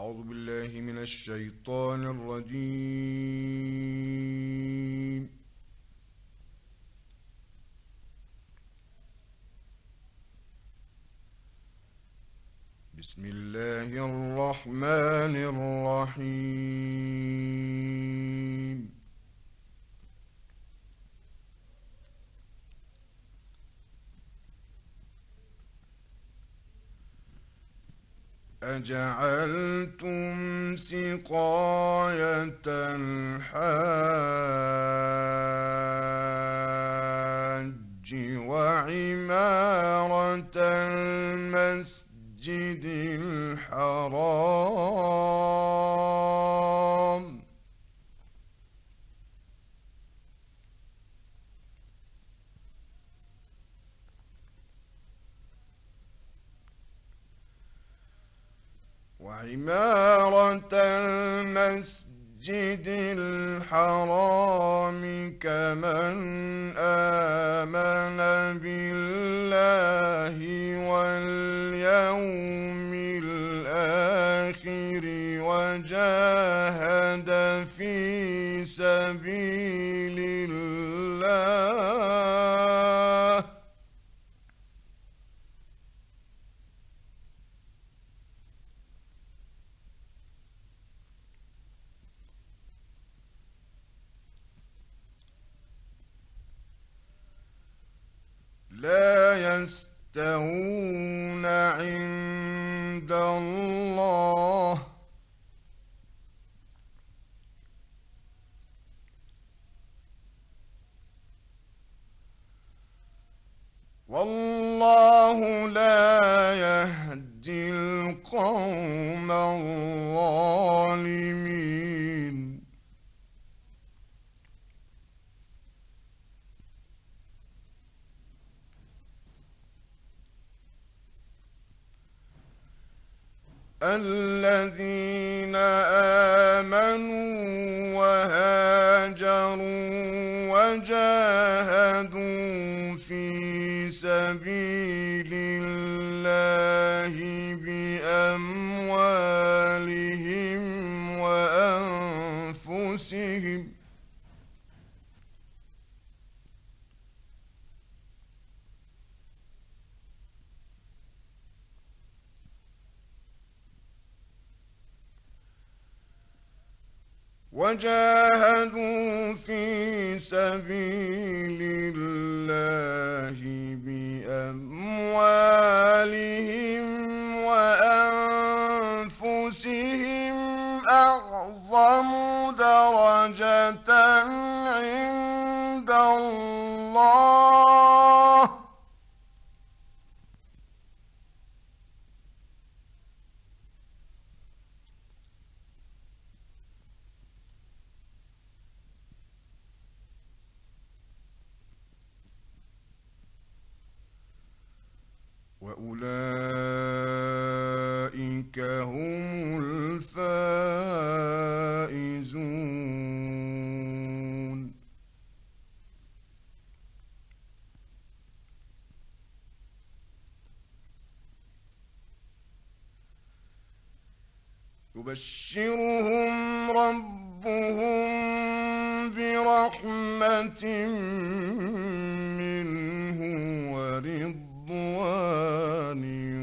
أعوذ بالله من الشيطان الرجيم. بسم الله الرحمن الرحيم. أجعلتم سقاية الحاج وعمارة المسجد الحرام كمن آمن بالله واليوم الآخر وجاهد في سبيل الله لا يستوون عند الله والله لا يهدي القوم الظالمين الذين آمنوا وهاجروا وجاهدوا في سبيل الله بأموالهم وأنفسهم أعظم درجة عند الله وأولئك هم الفائزون يبشرهم ربهم برحمة منه ورضوان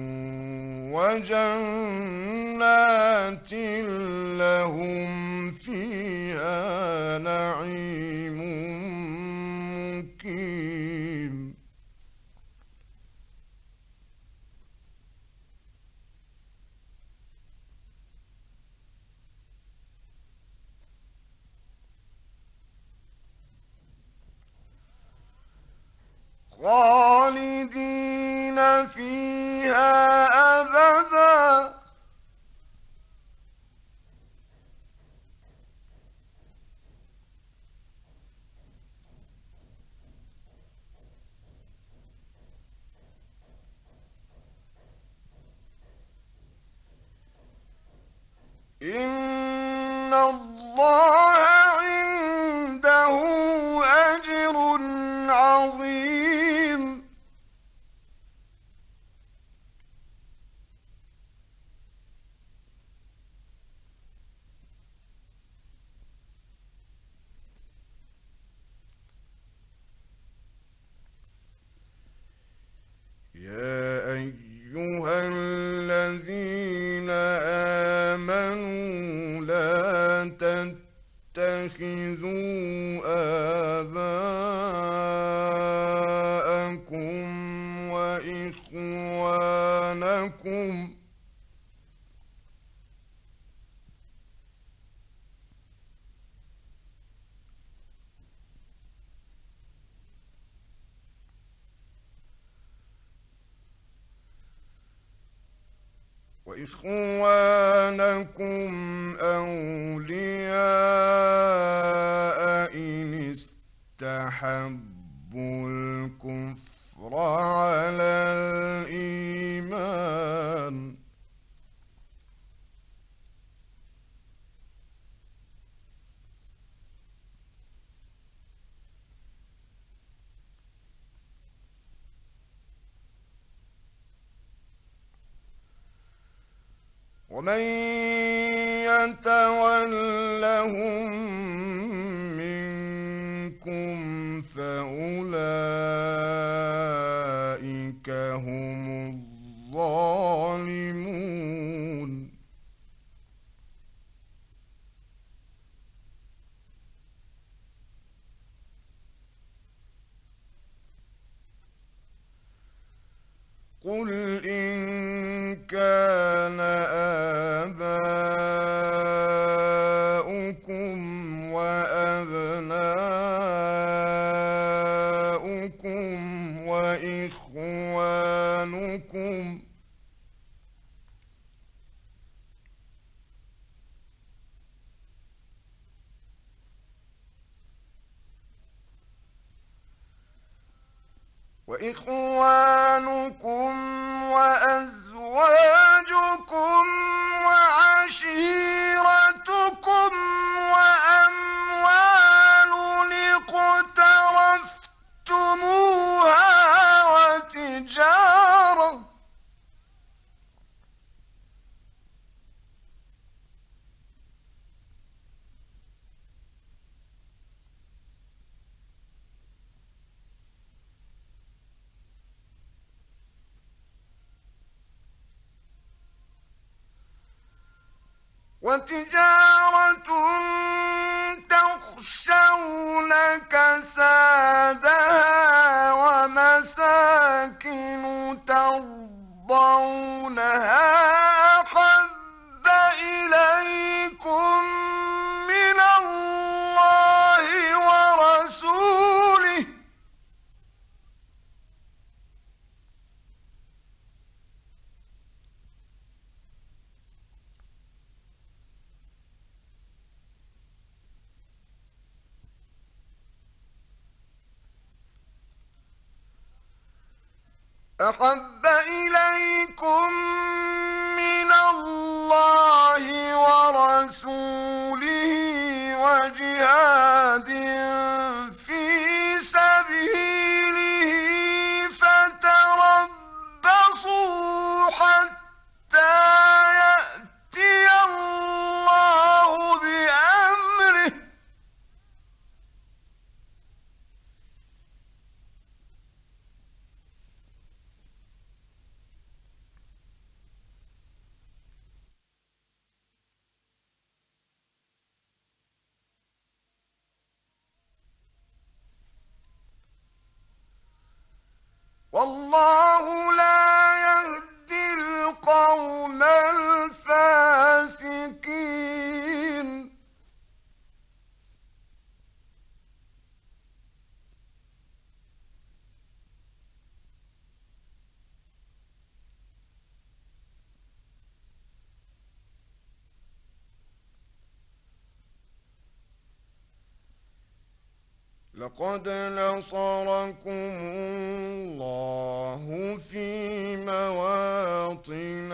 وجنات لهم فيها نعيم مقيم خالدين فيها أبدا إن الله عنده أجر عظيم إخوانكم أولياء إن استحبوا الكفر على الإيمان ومن يتولهم منكم فأولئك هم الظالمون قل إن كان آباؤكم وأبناؤكم وإخوانكم وأزواجكم وعشيرتكم وأموال اقترفتموها وتجارة تخشون كسادها ومساكن ترضونها أحب إليكم من الله ورسوله أحب إليكم من الله ورسوله وجهاد في سبيله فتربصوا حتى يأتي الله بأمره والله لا يهدي القوم الفاسقين لقد نصركم الله في مواطن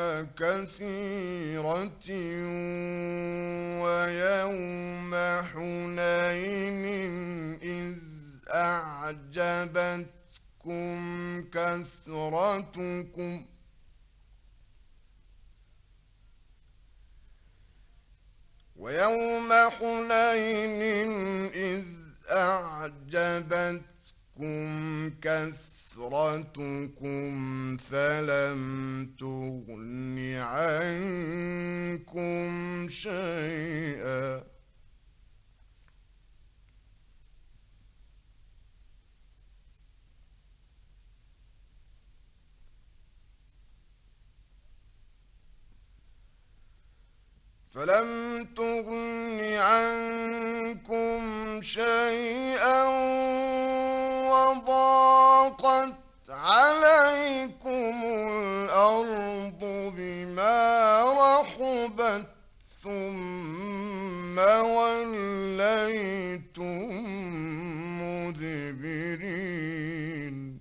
كثيرة ويوم حنين إذ أعجبتكم كثرتكم أعجبتكم كثرتكم فلم تغن عنكم شيئا وضاقت عليكم الأرض بما ثم وليتم مدبرين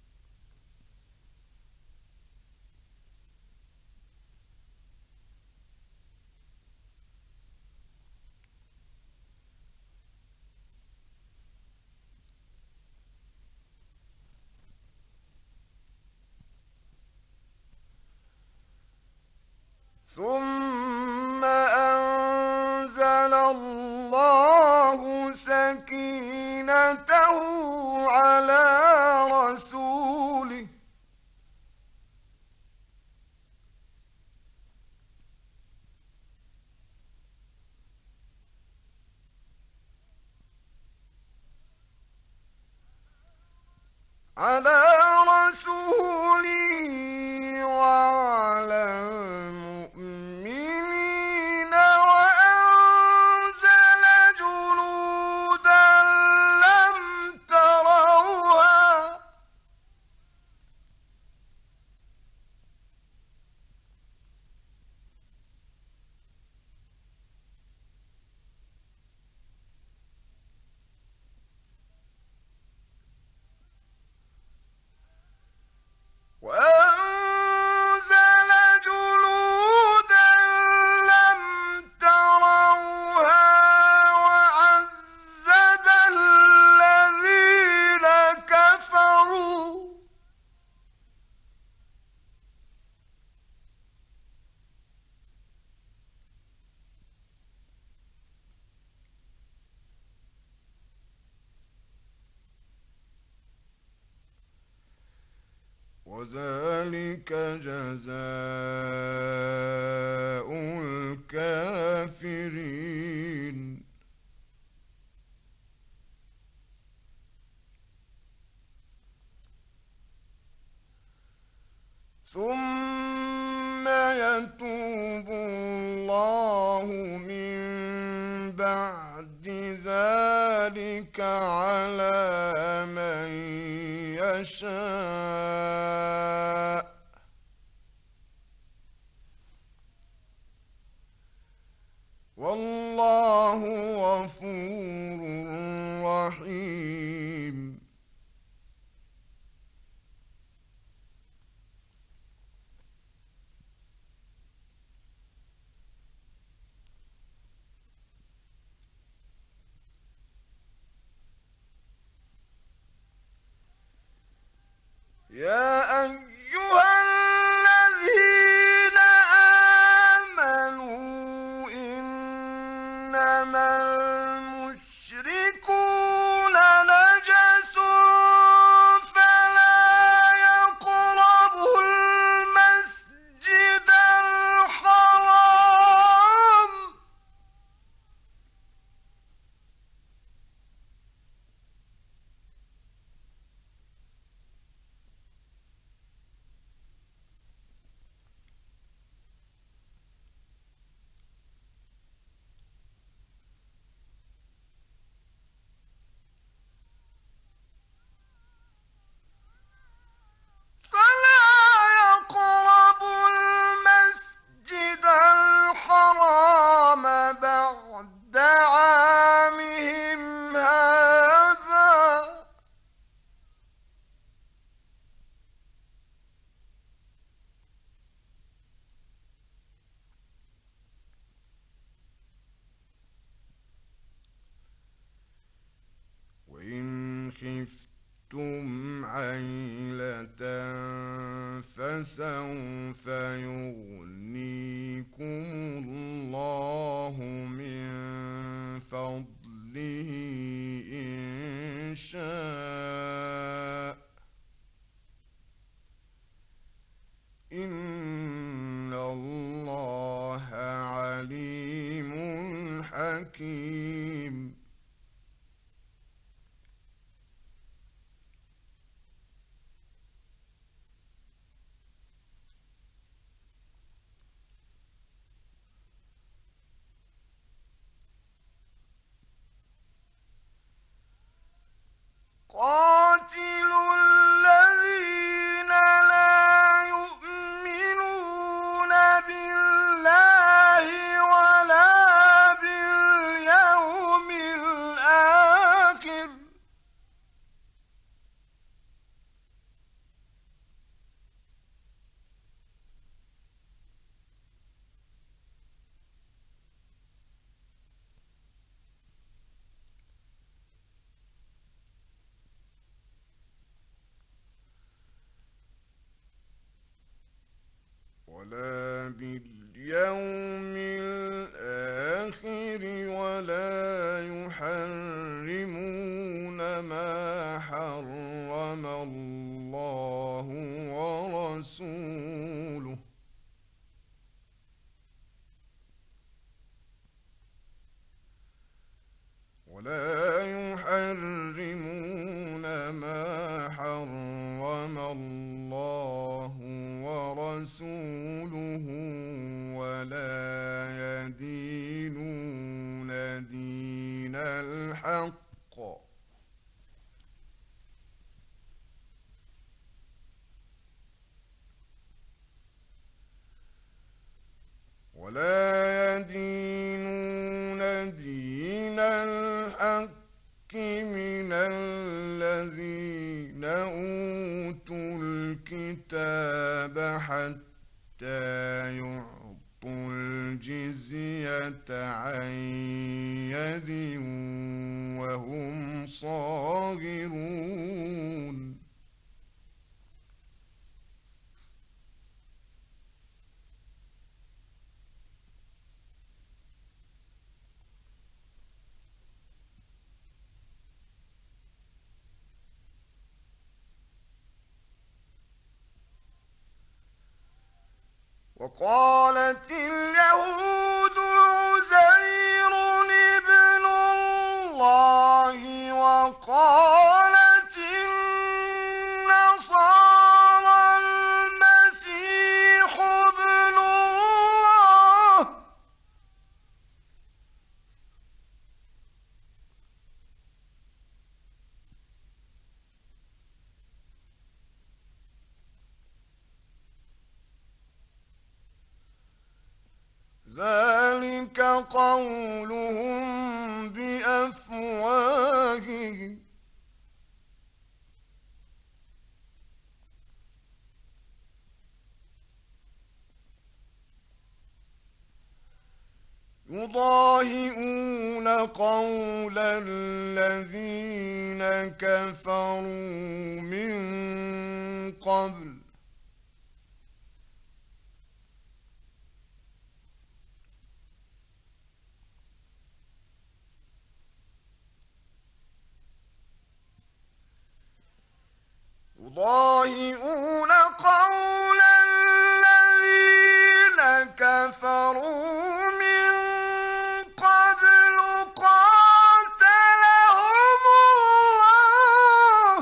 ثم أنزل الله سكينته على رسوله على رسوله وعلى المؤمنين وأنزل جنودا لم تروها وأنزل جنودا لم تروها وعذب الذين كفروا وذلك جزاء الكافرين ثم يتوب الله من بعد ذلك على من يشاء والله غفور رحيم يا أيها الذين آمنوا إنما المشركون نجس فلا يقربوا المسجد الحرام بعد عامهم هذا وإن خفتم عيلة فسوف يغنيكم الله من فضله إن شاء إن الله عليم حكيم قاتلوا الذين لا يؤمنون بالله ولا من الذين أوتوا الكتاب حتى يعطوا الجزية عن يد وهم صاغرون. وقالت اليهود عزير ابن الله وقالت النصارى المسيح ابن الله. ذلك قولهم بأفواههم يضاهئون قول الذين كفروا من قبل يضاهئون قول الذين كفروا من قبل قاتلهم الله.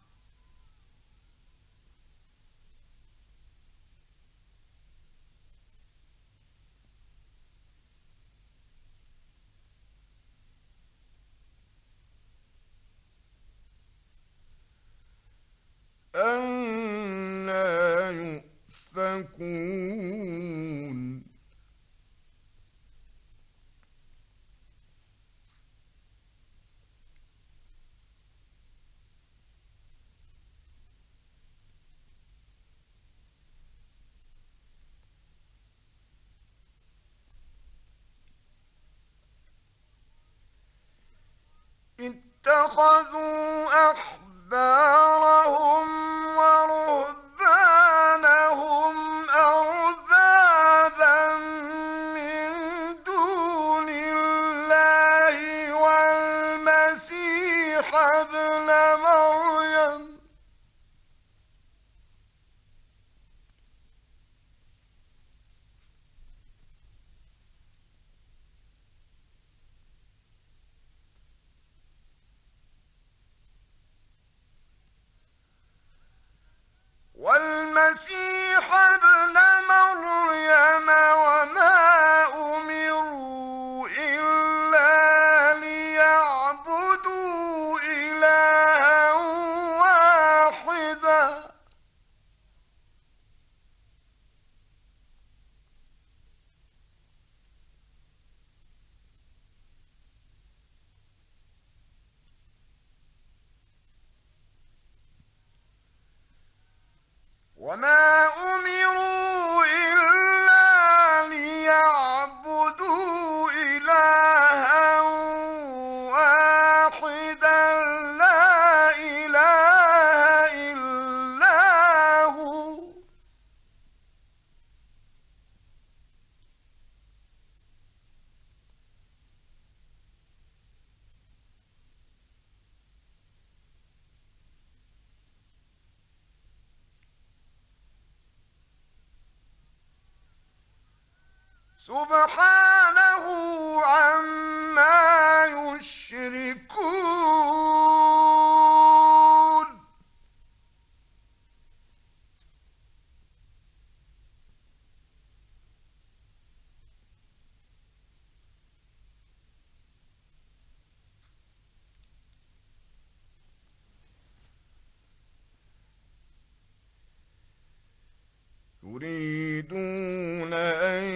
أَنَّىٰ يُؤْفَكُونَ اتخذوا أحبارهم ورهبانهم أربابا من دون الله والمسيح ابن مريم وما أمروا إلا ليعبدوا إلها واحدا وما أمروا إلا ليعبدوا إلها واحدا لا إله إلا هو سبحانه عما يشركون. يريدون أن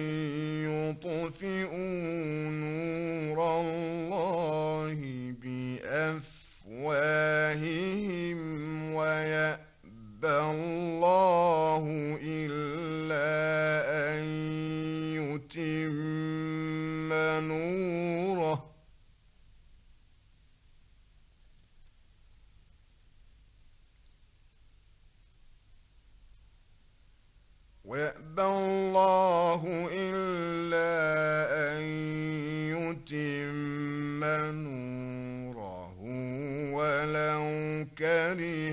يطفئوا نور الله بأفواههم نوره ويأبى الله إلا أن يتم نوره ولو كره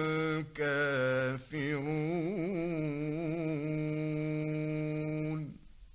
الكافرون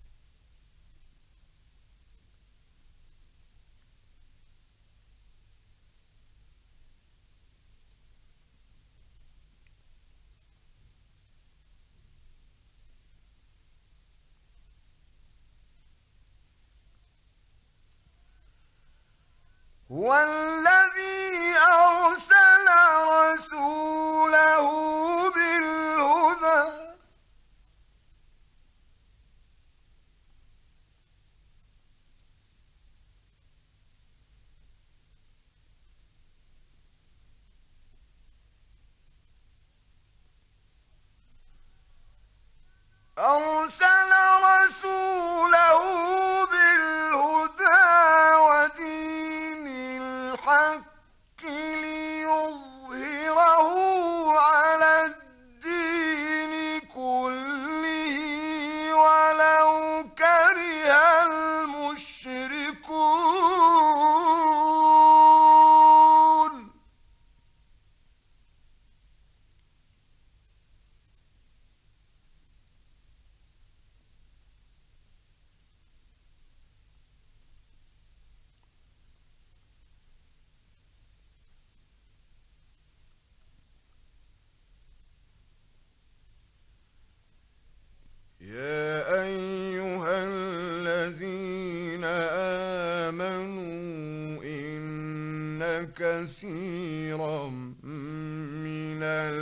هو الذي أرسل رسوله بالهدى أرسل رسوله بالهدى ودين الحق ليظهره على الدين كله ولو كره المشركون يا أيها الذين آمنوا إن كثيرا من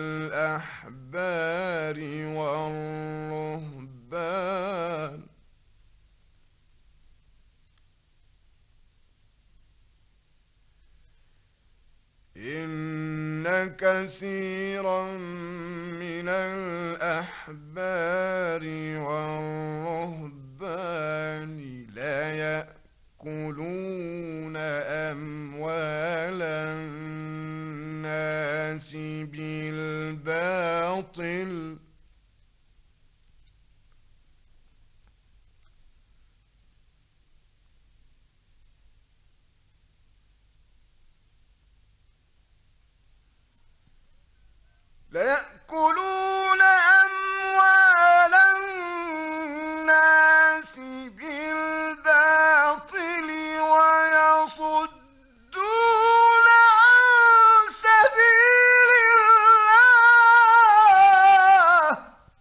الأحبار والرهبان إن كثيرا من الأحبار والرهبان ليأكلون أموال الناس بالباطل ليأكلون أموال الناس بالباطل ويصدون عن سبيل الله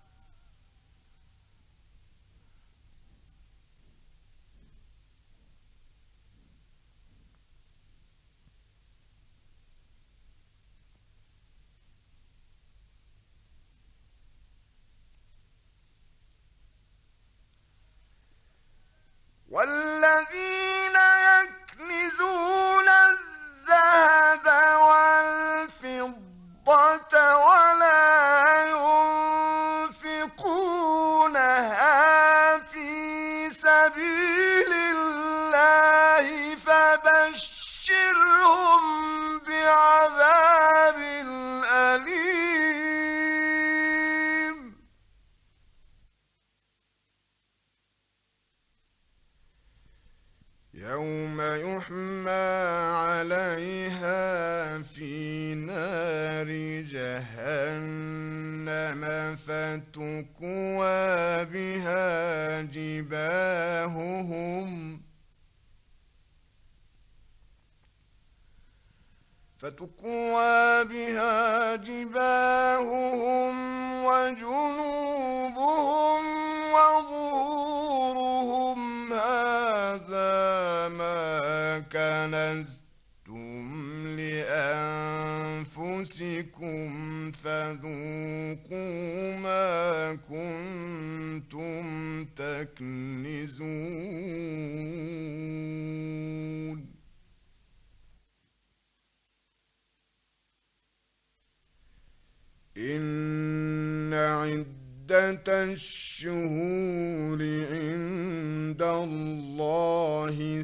والذين يكنزون الذهب والفضة ولا ينفقونها في سبيل الله فبشرهم بعذاب أليم يوم يحمى عليها في نار جهنم فتكوى بها جباههم وجنوبهم وظهورهم هذا ما كنزتم لأنفسكم فذوقوا ما كنتم تكنزون إن عدة الشهور عند شهد الله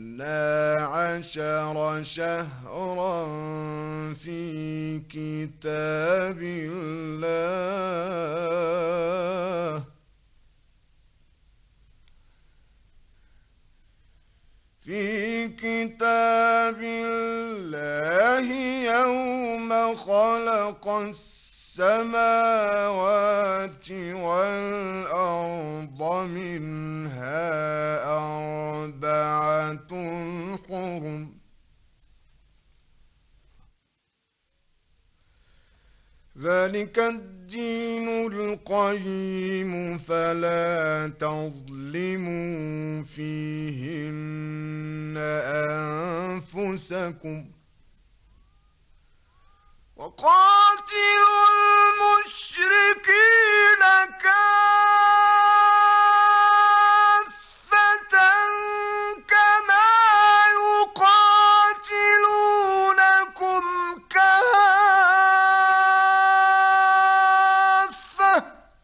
12 شهرا في كتاب الله يوم خلق السماوات والأرض منها 4 حرم ذلك الدين القيم فلا تظلموا فيهن أنفسكم وقاتلوا المشركين كافة كما يقاتلونكم كافة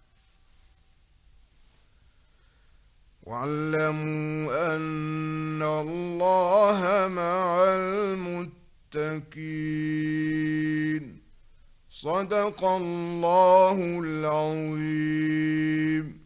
واعلموا أن الله مع المتقين. صدق الله العظيم.